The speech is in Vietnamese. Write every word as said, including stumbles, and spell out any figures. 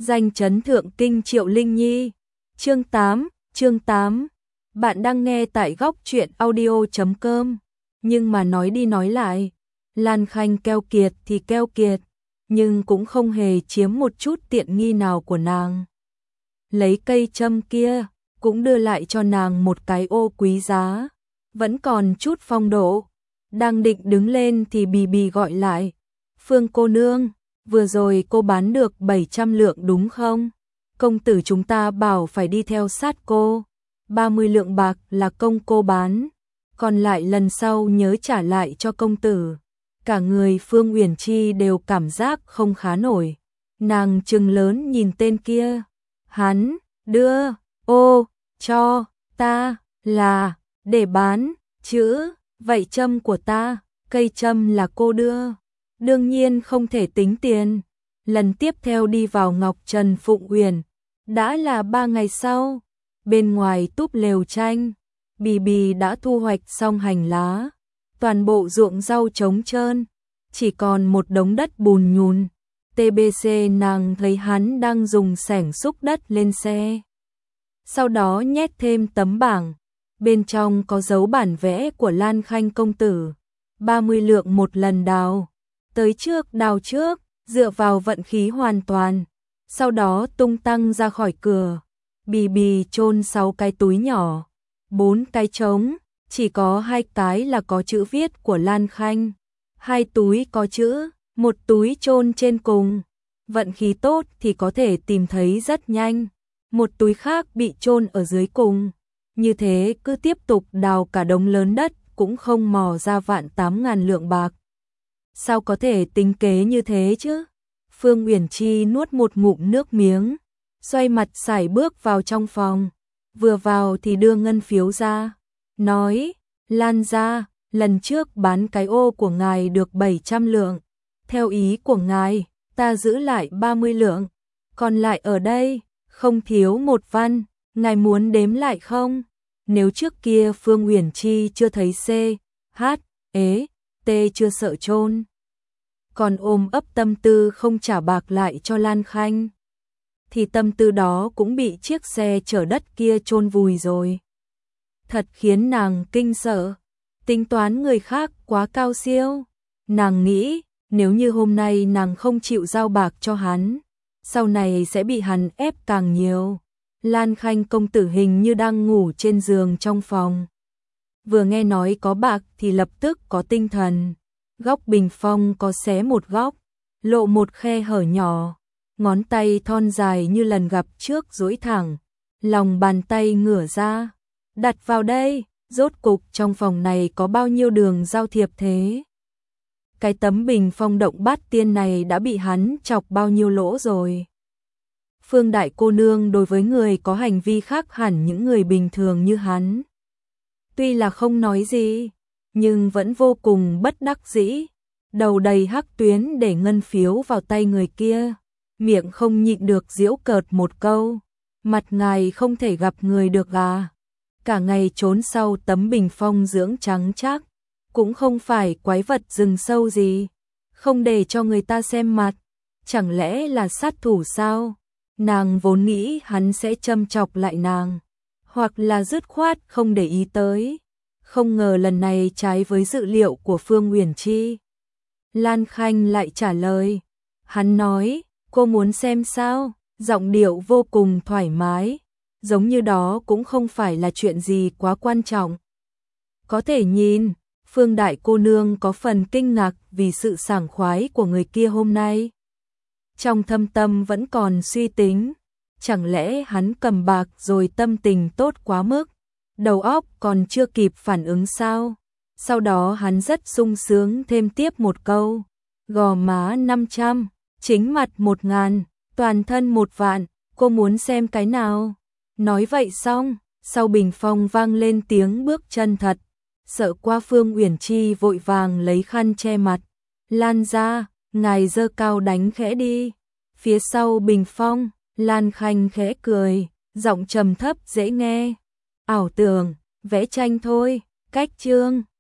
danh chấn thượng kinh Triệu Linh Nhi. Chương tám, chương tám. Bạn đang nghe tại góc truyện audio chấm com. Nhưng mà nói đi nói lại, Lan Khanh keo kiệt thì keo kiệt, nhưng cũng không hề chiếm một chút tiện nghi nào của nàng. Lấy cây châm kia, cũng đưa lại cho nàng một cái ô quý giá, vẫn còn chút phong độ. Đang định đứng lên thì Bì Bì gọi lại, Phương cô nương, vừa rồi cô bán được bảy trăm lượng đúng không? Công tử chúng ta bảo phải đi theo sát cô, ba mươi lượng bạc là công cô bán, còn lại lần sau nhớ trả lại cho công tử. Cả người Phương Uyển Chi đều cảm giác không khá nổi, nàng trừng lớn nhìn tên kia, hắn, đưa, ô, cho, ta, là, để bán, chữ, vậy châm của ta, cây châm là cô đưa, đương nhiên không thể tính tiền. Lần tiếp theo đi vào Ngọc Trần Phụng Uyển, đã là ba ngày sau, bên ngoài túp lều tranh, Bì Bì đã thu hoạch xong hành lá, toàn bộ ruộng rau trống trơn, chỉ còn một đống đất bùn nhùn. tê bê xê nàng thấy hắn đang dùng xẻng xúc đất lên xe. Sau đó nhét thêm tấm bảng, bên trong có dấu bản vẽ của Lan Khanh công tử, ba mươi lượng một lần đào, tới trước đào trước, dựa vào vận khí hoàn toàn, sau đó tung tăng ra khỏi cửa. Bì Bì chôn sáu cái túi nhỏ, bốn cái trống, chỉ có hai cái là có chữ viết của Lan Khanh, hai túi có chữ, một túi chôn trên cùng, vận khí tốt thì có thể tìm thấy rất nhanh, một túi khác bị chôn ở dưới cùng. Như thế cứ tiếp tục đào cả đống lớn đất cũng không mò ra vạn tám ngàn lượng bạc. Sao có thể tính kế như thế chứ? Phương Uyển Chi nuốt một ngụm nước miếng, xoay mặt sải bước vào trong phòng, vừa vào thì đưa ngân phiếu ra, nói, Lan gia, lần trước bán cái ô của ngài được bảy trăm lượng, theo ý của ngài, ta giữ lại ba mươi lượng, còn lại ở đây, không thiếu một văn, ngài muốn đếm lại không? Nếu trước kia Phương Uyển Chi chưa thấy C, H, ế, T chưa sợ chôn, còn ôm ấp tâm tư không trả bạc lại cho Lan Khanh, thì tâm tư đó cũng bị chiếc xe chở đất kia chôn vùi rồi. Thật khiến nàng kinh sợ, tính toán người khác quá cao siêu. Nàng nghĩ, nếu như hôm nay nàng không chịu giao bạc cho hắn, sau này sẽ bị hắn ép càng nhiều. Lan Khanh công tử hình như đang ngủ trên giường trong phòng, vừa nghe nói có bạc thì lập tức có tinh thần. Góc bình phong có xé một góc, lộ một khe hở nhỏ, ngón tay thon dài như lần gặp trước duỗi thẳng, lòng bàn tay ngửa ra, đặt vào đây. Rốt cục trong phòng này có bao nhiêu đường giao thiệp thế? Cái tấm bình phong động bát tiên này đã bị hắn chọc bao nhiêu lỗ rồi? Phương đại cô nương đối với người có hành vi khác hẳn những người bình thường như hắn, tuy là không nói gì, nhưng vẫn vô cùng bất đắc dĩ, đầu đầy hắc tuyến để ngân phiếu vào tay người kia, miệng không nhịn được giễu cợt một câu, mặt ngài không thể gặp người được à? Cả ngày trốn sau tấm bình phong dưỡng trắng chắc, cũng không phải quái vật rừng sâu gì, không để cho người ta xem mặt, chẳng lẽ là sát thủ sao? Nàng vốn nghĩ hắn sẽ châm chọc lại nàng, hoặc là dứt khoát không để ý tới, không ngờ lần này trái với dự liệu của Phương Uyển Chi. Lan Khanh lại trả lời, hắn nói, cô muốn xem sao? Giọng điệu vô cùng thoải mái, giống như đó cũng không phải là chuyện gì quá quan trọng. Có thể nhìn, Phương đại cô nương có phần kinh ngạc vì sự sảng khoái của người kia hôm nay. Trong thâm tâm vẫn còn suy tính, chẳng lẽ hắn cầm bạc rồi tâm tình tốt quá mức, đầu óc còn chưa kịp phản ứng sao? Sau đó hắn rất sung sướng thêm tiếp một câu, gò má năm trăm, chính mặt một ngàn, toàn thân một vạn, cô muốn xem cái nào? Nói vậy xong, sau bình phong vang lên tiếng bước chân thật, sợ qua Phương Uyển Chi vội vàng lấy khăn che mặt, Lan ra, ngài giơ cao đánh khẽ đi. Phía sau bình phong, Lan Khanh khẽ cười, giọng trầm thấp dễ nghe, ảo tưởng, vẽ tranh thôi, cách chương.